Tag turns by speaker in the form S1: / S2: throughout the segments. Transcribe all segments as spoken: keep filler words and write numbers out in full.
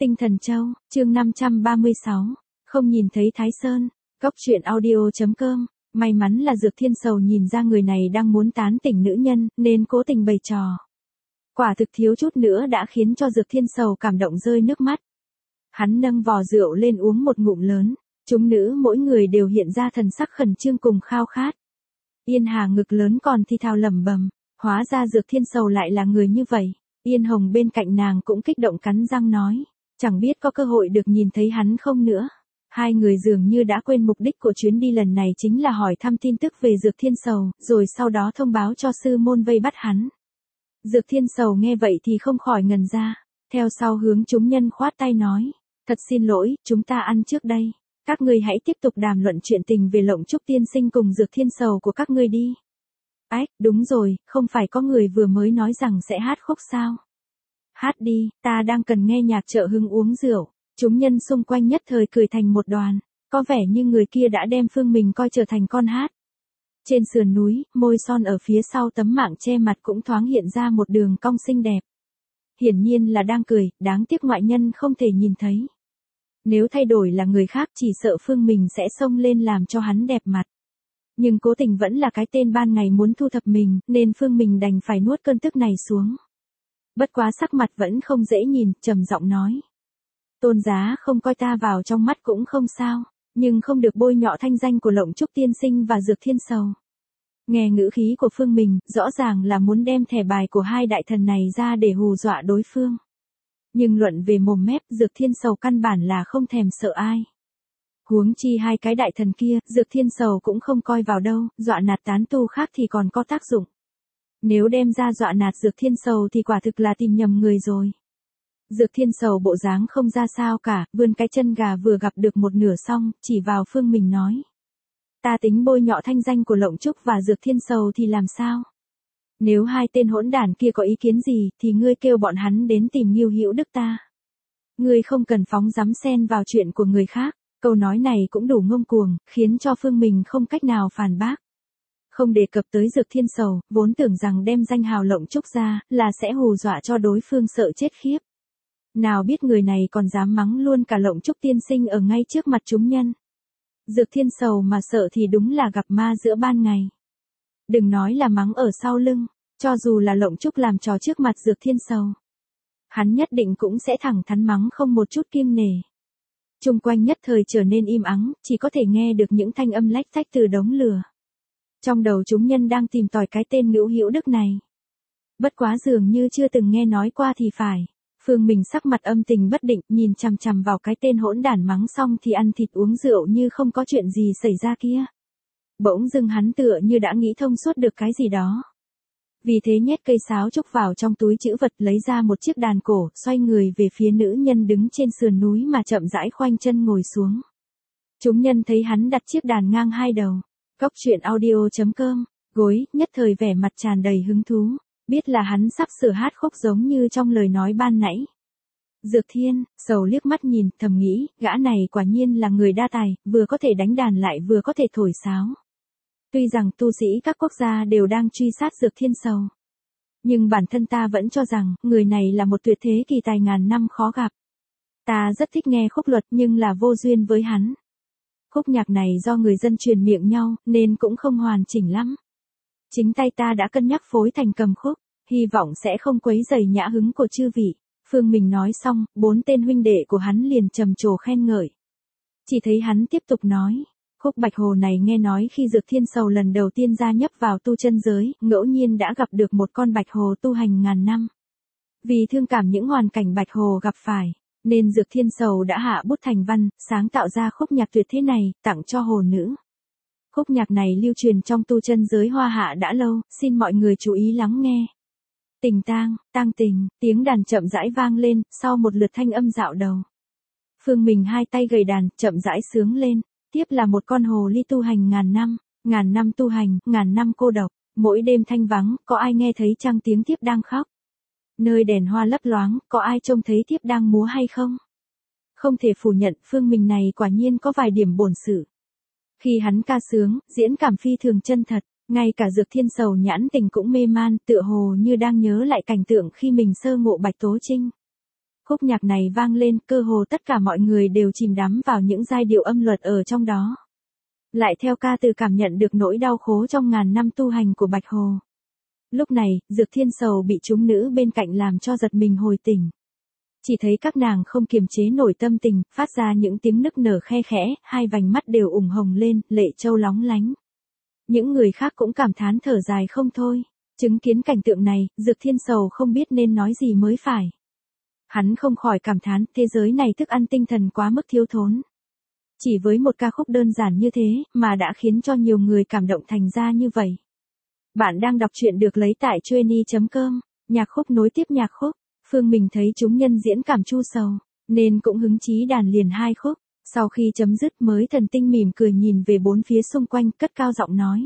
S1: Tinh Thần Châu, chương năm trăm ba mươi sáu, không nhìn thấy Thái Sơn, Cốc truyện audio chấm com, may mắn là Dược Thiên Sầu nhìn ra người này đang muốn tán tỉnh nữ nhân, nên cố tình bày trò. Quả thực thiếu chút nữa đã khiến cho Dược Thiên Sầu cảm động rơi nước mắt. Hắn nâng vò rượu lên uống một ngụm lớn, chúng nữ mỗi người đều hiện ra thần sắc khẩn trương cùng khao khát. Yên Hà ngực lớn còn thì thào lẩm bẩm, hóa ra Dược Thiên Sầu lại là người như vậy. Yên Hồng bên cạnh nàng cũng kích động cắn răng nói, chẳng biết có cơ hội được nhìn thấy hắn không nữa. Hai người dường như đã quên mục đích của chuyến đi lần này chính là hỏi thăm tin tức về Dược Thiên Sầu, rồi sau đó thông báo cho sư môn vây bắt hắn. Dược Thiên Sầu nghe vậy thì không khỏi ngần ra, theo sau hướng chúng nhân khoát tay nói, thật xin lỗi, chúng ta ăn trước đây. Các ngươi hãy tiếp tục đàm luận chuyện tình về Lộng Trúc tiên sinh cùng Dược Thiên Sầu của các ngươi đi. Ách, đúng rồi, không phải có người vừa mới nói rằng sẽ hát khúc sao? Hát đi, ta đang cần nghe nhạc trợ hứng uống rượu. Chúng nhân xung quanh nhất thời cười thành một đoàn, có vẻ như người kia đã đem Phương Mình coi trở thành con hát. Trên sườn núi, môi son ở phía sau tấm mạng che mặt cũng thoáng hiện ra một đường cong xinh đẹp. Hiển nhiên là đang cười, đáng tiếc ngoại nhân không thể nhìn thấy. Nếu thay đổi là người khác chỉ sợ Phương Mình sẽ xông lên làm cho hắn đẹp mặt. Nhưng cố tình vẫn là cái tên ban ngày muốn thu thập mình, nên Phương Mình đành phải nuốt cơn tức này xuống. Bất quá sắc mặt vẫn không dễ nhìn, trầm giọng nói. Tôn giá không coi ta vào trong mắt cũng không sao, nhưng không được bôi nhọ thanh danh của Lộng Trúc tiên sinh và Dược Thiên Sầu. Nghe ngữ khí của Phương Mình, rõ ràng là muốn đem thẻ bài của hai đại thần này ra để hù dọa đối phương. Nhưng luận về mồm mép, Dược Thiên Sầu căn bản là không thèm sợ ai. Huống chi hai cái đại thần kia, Dược Thiên Sầu cũng không coi vào đâu, dọa nạt tán tu khác thì còn có tác dụng. Nếu đem ra dọa nạt Dược Thiên Sầu thì quả thực là tìm nhầm người rồi. Dược Thiên Sầu bộ dáng không ra sao cả, vươn cái chân gà vừa gặp được một nửa xong, chỉ vào Phương Mình nói. Ta tính bôi nhọ thanh danh của Lộng Trúc và Dược Thiên Sầu thì làm sao? Nếu hai tên hỗn đản kia có ý kiến gì, thì ngươi kêu bọn hắn đến tìm Ngưu Hữu Đức ta. Ngươi không cần phóng dắm xen vào chuyện của người khác, câu nói này cũng đủ ngông cuồng, khiến cho Phương Mình không cách nào phản bác. Không đề cập tới Dược Thiên Sầu, vốn tưởng rằng đem danh hào Lộng Trúc ra, là sẽ hù dọa cho đối phương sợ chết khiếp. Nào biết người này còn dám mắng luôn cả Lộng Trúc tiên sinh ở ngay trước mặt chúng nhân. Dược Thiên Sầu mà sợ thì đúng là gặp ma giữa ban ngày. Đừng nói là mắng ở sau lưng, cho dù là Lộng Trúc làm trò trước mặt Dược Thiên Sầu. Hắn nhất định cũng sẽ thẳng thắn mắng không một chút kiêng nể. Trung quanh nhất thời trở nên im ắng, chỉ có thể nghe được những thanh âm lách tách từ đống lửa. Trong đầu chúng nhân đang tìm tòi cái tên Ngưu Hữu Đức này. Bất quá dường như chưa từng nghe nói qua thì phải. Phương Mình sắc mặt âm tình bất định, nhìn chằm chằm vào cái tên hỗn đản mắng xong thì ăn thịt uống rượu như không có chuyện gì xảy ra kia. Bỗng dưng hắn tựa như đã nghĩ thông suốt được cái gì đó. Vì thế nhét cây sáo trúc vào trong túi trữ vật, lấy ra một chiếc đàn cổ, xoay người về phía nữ nhân đứng trên sườn núi mà chậm rãi khoanh chân ngồi xuống. Chúng nhân thấy hắn đặt chiếc đàn ngang hai đầu. Cốc truyện audio chấm com, gối, nhất thời vẻ mặt tràn đầy hứng thú. Biết là hắn sắp sửa hát khúc giống như trong lời nói ban nãy. Dược Thiên Sầu liếc mắt nhìn, thầm nghĩ, gã này quả nhiên là người đa tài, vừa có thể đánh đàn lại vừa có thể thổi sáo. Tuy rằng tu sĩ các quốc gia đều đang truy sát Dược Thiên Sầu, nhưng bản thân ta vẫn cho rằng, người này là một tuyệt thế kỳ tài ngàn năm khó gặp. Ta rất thích nghe khúc luật nhưng là vô duyên với hắn. Khúc nhạc này do người dân truyền miệng nhau, nên cũng không hoàn chỉnh lắm. Chính tay ta đã cân nhắc phối thành cầm khúc, hy vọng sẽ không quấy rầy nhã hứng của chư vị. Phương Mình nói xong, bốn tên huynh đệ của hắn liền trầm trồ khen ngợi. Chỉ thấy hắn tiếp tục nói, khúc Bạch Hồ này nghe nói khi Dược Thiên Sầu lần đầu tiên gia nhập vào tu chân giới, ngẫu nhiên đã gặp được một con Bạch Hồ tu hành ngàn năm. Vì thương cảm những hoàn cảnh Bạch Hồ gặp phải, nên Dược Thiên Sầu đã hạ bút thành văn, sáng tạo ra khúc nhạc tuyệt thế này, tặng cho hồ nữ. Khúc nhạc này lưu truyền trong tu chân giới Hoa Hạ đã lâu, xin mọi người chú ý lắng nghe. Tình tang, tang tình, tiếng đàn chậm rãi vang lên, sau một lượt thanh âm dạo đầu. Phương Mình hai tay gầy đàn, chậm rãi sướng lên, tiếp là một con hồ ly tu hành ngàn năm, ngàn năm tu hành, ngàn năm cô độc, mỗi đêm thanh vắng, có ai nghe thấy chăng tiếng thiếp đang khóc? Nơi đèn hoa lấp loáng, có ai trông thấy thiếp đang múa hay không? Không thể phủ nhận, Phương Mình này quả nhiên có vài điểm bổn sự. Khi hắn ca sướng, diễn cảm phi thường chân thật, ngay cả Dược Thiên Sầu nhãn tình cũng mê man, tựa hồ như đang nhớ lại cảnh tượng khi mình sơ ngộ Bạch Tố Trinh. Khúc nhạc này vang lên, cơ hồ tất cả mọi người đều chìm đắm vào những giai điệu âm luật ở trong đó. Lại theo ca từ cảm nhận được nỗi đau khổ trong ngàn năm tu hành của Bạch Hồ. Lúc này, Dược Thiên Sầu bị chúng nữ bên cạnh làm cho giật mình hồi tỉnh. Chỉ thấy các nàng không kiềm chế nổi tâm tình, phát ra những tiếng nức nở khe khẽ, hai vành mắt đều ửng hồng lên, lệ châu lóng lánh. Những người khác cũng cảm thán thở dài không thôi. Chứng kiến cảnh tượng này, Dược Thiên Sầu không biết nên nói gì mới phải. Hắn không khỏi cảm thán, thế giới này thức ăn tinh thần quá mức thiếu thốn. Chỉ với một ca khúc đơn giản như thế, mà đã khiến cho nhiều người cảm động thành ra như vậy. Bạn đang đọc truyện được lấy tại chueny chấm com, nhạc khúc nối tiếp nhạc khúc. Phương Mình thấy chúng nhân diễn cảm chu sầu, nên cũng hứng chí đàn liền hai khúc. Sau khi chấm dứt mới thần tinh mỉm cười nhìn về bốn phía xung quanh, cất cao giọng nói.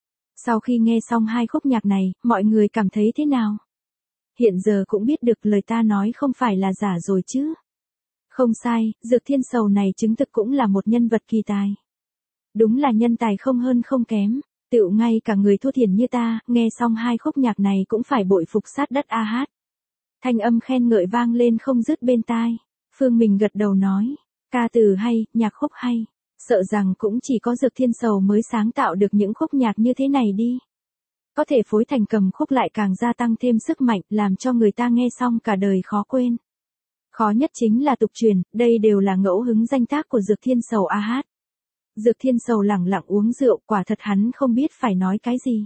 S1: Sau khi nghe xong hai khúc nhạc này, mọi người cảm thấy thế nào? Hiện giờ cũng biết được lời ta nói không phải là giả rồi chứ. Không sai, Dược Thiên Sầu này chứng thực cũng là một nhân vật kỳ tài. Đúng là nhân tài không hơn không kém. Tựu ngay cả người thua thiển như ta, nghe xong hai khúc nhạc này cũng phải bội phục sát đất a hát. Thanh âm khen ngợi vang lên không dứt bên tai. Phương Mình gật đầu nói, ca từ hay, nhạc khúc hay. Sợ rằng cũng chỉ có Dược Thiên Sầu mới sáng tạo được những khúc nhạc như thế này đi. Có thể phối thành cầm khúc lại càng gia tăng thêm sức mạnh, làm cho người ta nghe xong cả đời khó quên. Khó nhất chính là tục truyền, đây đều là ngẫu hứng danh tác của Dược Thiên Sầu a hát. Dược Thiên Sầu lẳng lặng uống rượu, quả thật hắn không biết phải nói cái gì.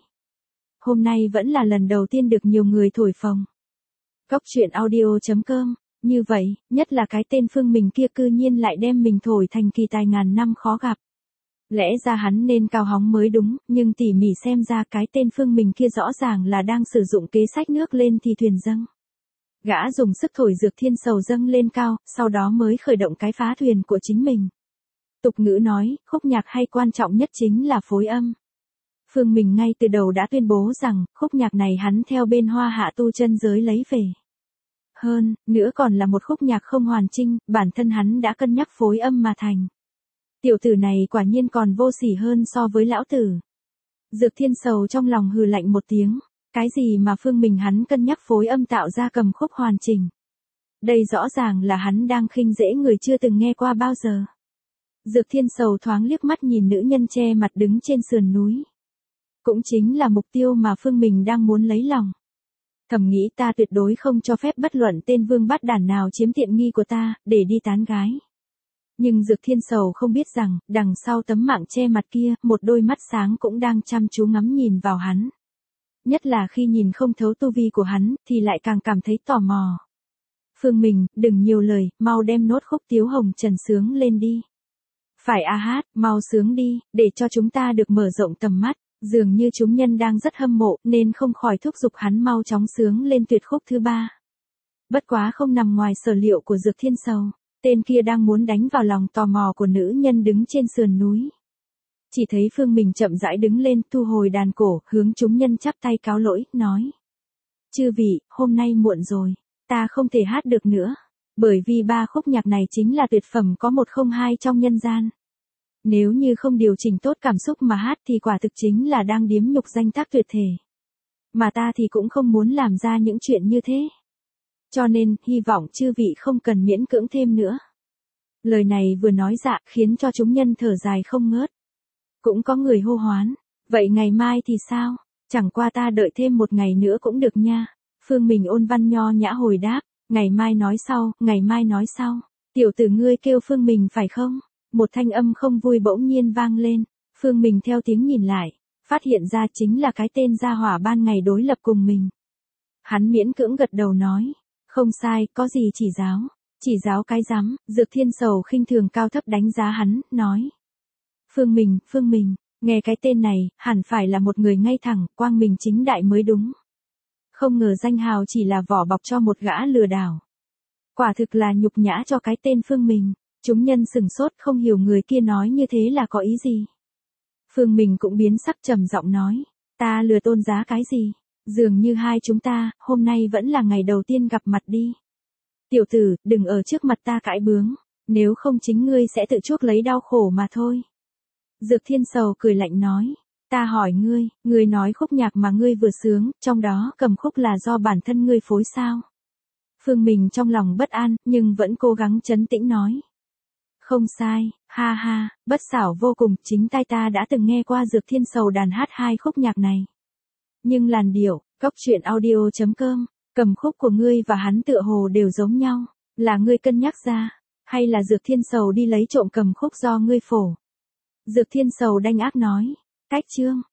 S1: Hôm nay vẫn là lần đầu tiên được nhiều người thổi phồng. Góc truyện audio chấm com, như vậy, nhất là cái tên Phương Mình kia cư nhiên lại đem mình thổi thành kỳ tài ngàn năm khó gặp. Lẽ ra hắn nên cao hóng mới đúng, nhưng tỉ mỉ xem ra cái tên Phương Mình kia rõ ràng là đang sử dụng kế sách nước lên thì thuyền dâng. Gã dùng sức thổi Dược Thiên Sầu dâng lên cao, sau đó mới khởi động cái phá thuyền của chính mình. Tục ngữ nói, khúc nhạc hay quan trọng nhất chính là phối âm. Phương Mình ngay từ đầu đã tuyên bố rằng, khúc nhạc này hắn theo bên Hoa Hạ tu chân giới lấy về. Hơn, nữa còn là một khúc nhạc không hoàn chỉnh, bản thân hắn đã cân nhắc phối âm mà thành. Tiểu tử này quả nhiên còn vô sỉ hơn so với lão tử. Dược Thiên Sầu trong lòng hừ lạnh một tiếng, cái gì mà Phương Mình hắn cân nhắc phối âm tạo ra cầm khúc hoàn chỉnh. Đây rõ ràng là hắn đang khinh dễ người chưa từng nghe qua bao giờ. Dược Thiên Sầu thoáng liếc mắt nhìn nữ nhân che mặt đứng trên sườn núi. Cũng chính là mục tiêu mà Phương Mình đang muốn lấy lòng. Thầm nghĩ ta tuyệt đối không cho phép bất luận tên vương bát đản nào chiếm tiện nghi của ta, để đi tán gái. Nhưng Dược Thiên Sầu không biết rằng, đằng sau tấm mạng che mặt kia, một đôi mắt sáng cũng đang chăm chú ngắm nhìn vào hắn. Nhất là khi nhìn không thấu tu vi của hắn, thì lại càng cảm thấy tò mò. Phương Mình, đừng nhiều lời, mau đem nốt khúc Tiếu Hồng Trần sướng lên đi. Phải a hát, mau sướng đi, để cho chúng ta được mở rộng tầm mắt. Dường như chúng nhân đang rất hâm mộ, nên không khỏi thúc giục hắn mau chóng sướng lên tuyệt khúc thứ ba. Bất quá không nằm ngoài sở liệu của Dược Thiên Sầu, tên kia đang muốn đánh vào lòng tò mò của nữ nhân đứng trên sườn núi. Chỉ thấy Phương Mình chậm rãi đứng lên, thu hồi đàn cổ, hướng chúng nhân chắp tay cáo lỗi, nói. Chư vị, hôm nay muộn rồi, ta không thể hát được nữa, bởi vì ba khúc nhạc này chính là tuyệt phẩm có một không hai trong nhân gian. Nếu như không điều chỉnh tốt cảm xúc mà hát thì quả thực chính là đang điếm nhục danh tác tuyệt thể. Mà ta thì cũng không muốn làm ra những chuyện như thế. Cho nên, hy vọng chư vị không cần miễn cưỡng thêm nữa. Lời này vừa nói dạ, khiến cho chúng nhân thở dài không ngớt. Cũng có người hô hoán. Vậy ngày mai thì sao? Chẳng qua ta đợi thêm một ngày nữa cũng được nha. Phương Mình ôn văn nho nhã hồi đáp. Ngày mai nói sau, ngày mai nói sau. Tiểu tử ngươi kêu Phương Mình phải không? Một thanh âm không vui bỗng nhiên vang lên. Phương Mình theo tiếng nhìn lại. Phát hiện ra chính là cái tên gia hỏa ban ngày đối lập cùng mình. Hắn miễn cưỡng gật đầu nói. Không sai, có gì chỉ giáo. Chỉ giáo cái rắm. Dược Thiên Sầu khinh thường cao thấp đánh giá hắn, nói. Phương Mình, Phương Mình, nghe cái tên này, hẳn phải là một người ngay thẳng, quang minh chính đại mới đúng. Không ngờ danh hào chỉ là vỏ bọc cho một gã lừa đảo. Quả thực là nhục nhã cho cái tên Phương Mình. Chúng nhân sừng sốt không hiểu người kia nói như thế là có ý gì. Phương Mình cũng biến sắc trầm giọng nói. Ta lừa tôn giá cái gì? Dường như hai chúng ta, hôm nay vẫn là ngày đầu tiên gặp mặt đi. Tiểu tử, đừng ở trước mặt ta cãi bướng. Nếu không chính ngươi sẽ tự chuốc lấy đau khổ mà thôi. Dược Thiên Sầu cười lạnh nói. Ta hỏi ngươi, ngươi nói khúc nhạc mà ngươi vừa sướng, trong đó cầm khúc là do bản thân ngươi phối sao? Phương Mình trong lòng bất an, nhưng vẫn cố gắng trấn tĩnh nói. Không sai, ha ha, bất xảo vô cùng, chính tai ta đã từng nghe qua Dược Thiên Sầu đàn hát hai khúc nhạc này. Nhưng làn điệu, cốc truyện audio.com, cầm khúc của ngươi và hắn tựa hồ đều giống nhau, là ngươi cân nhắc ra, hay là Dược Thiên Sầu đi lấy trộm cầm khúc do ngươi phổ? Dược Thiên Sầu đanh ác nói, cách chương,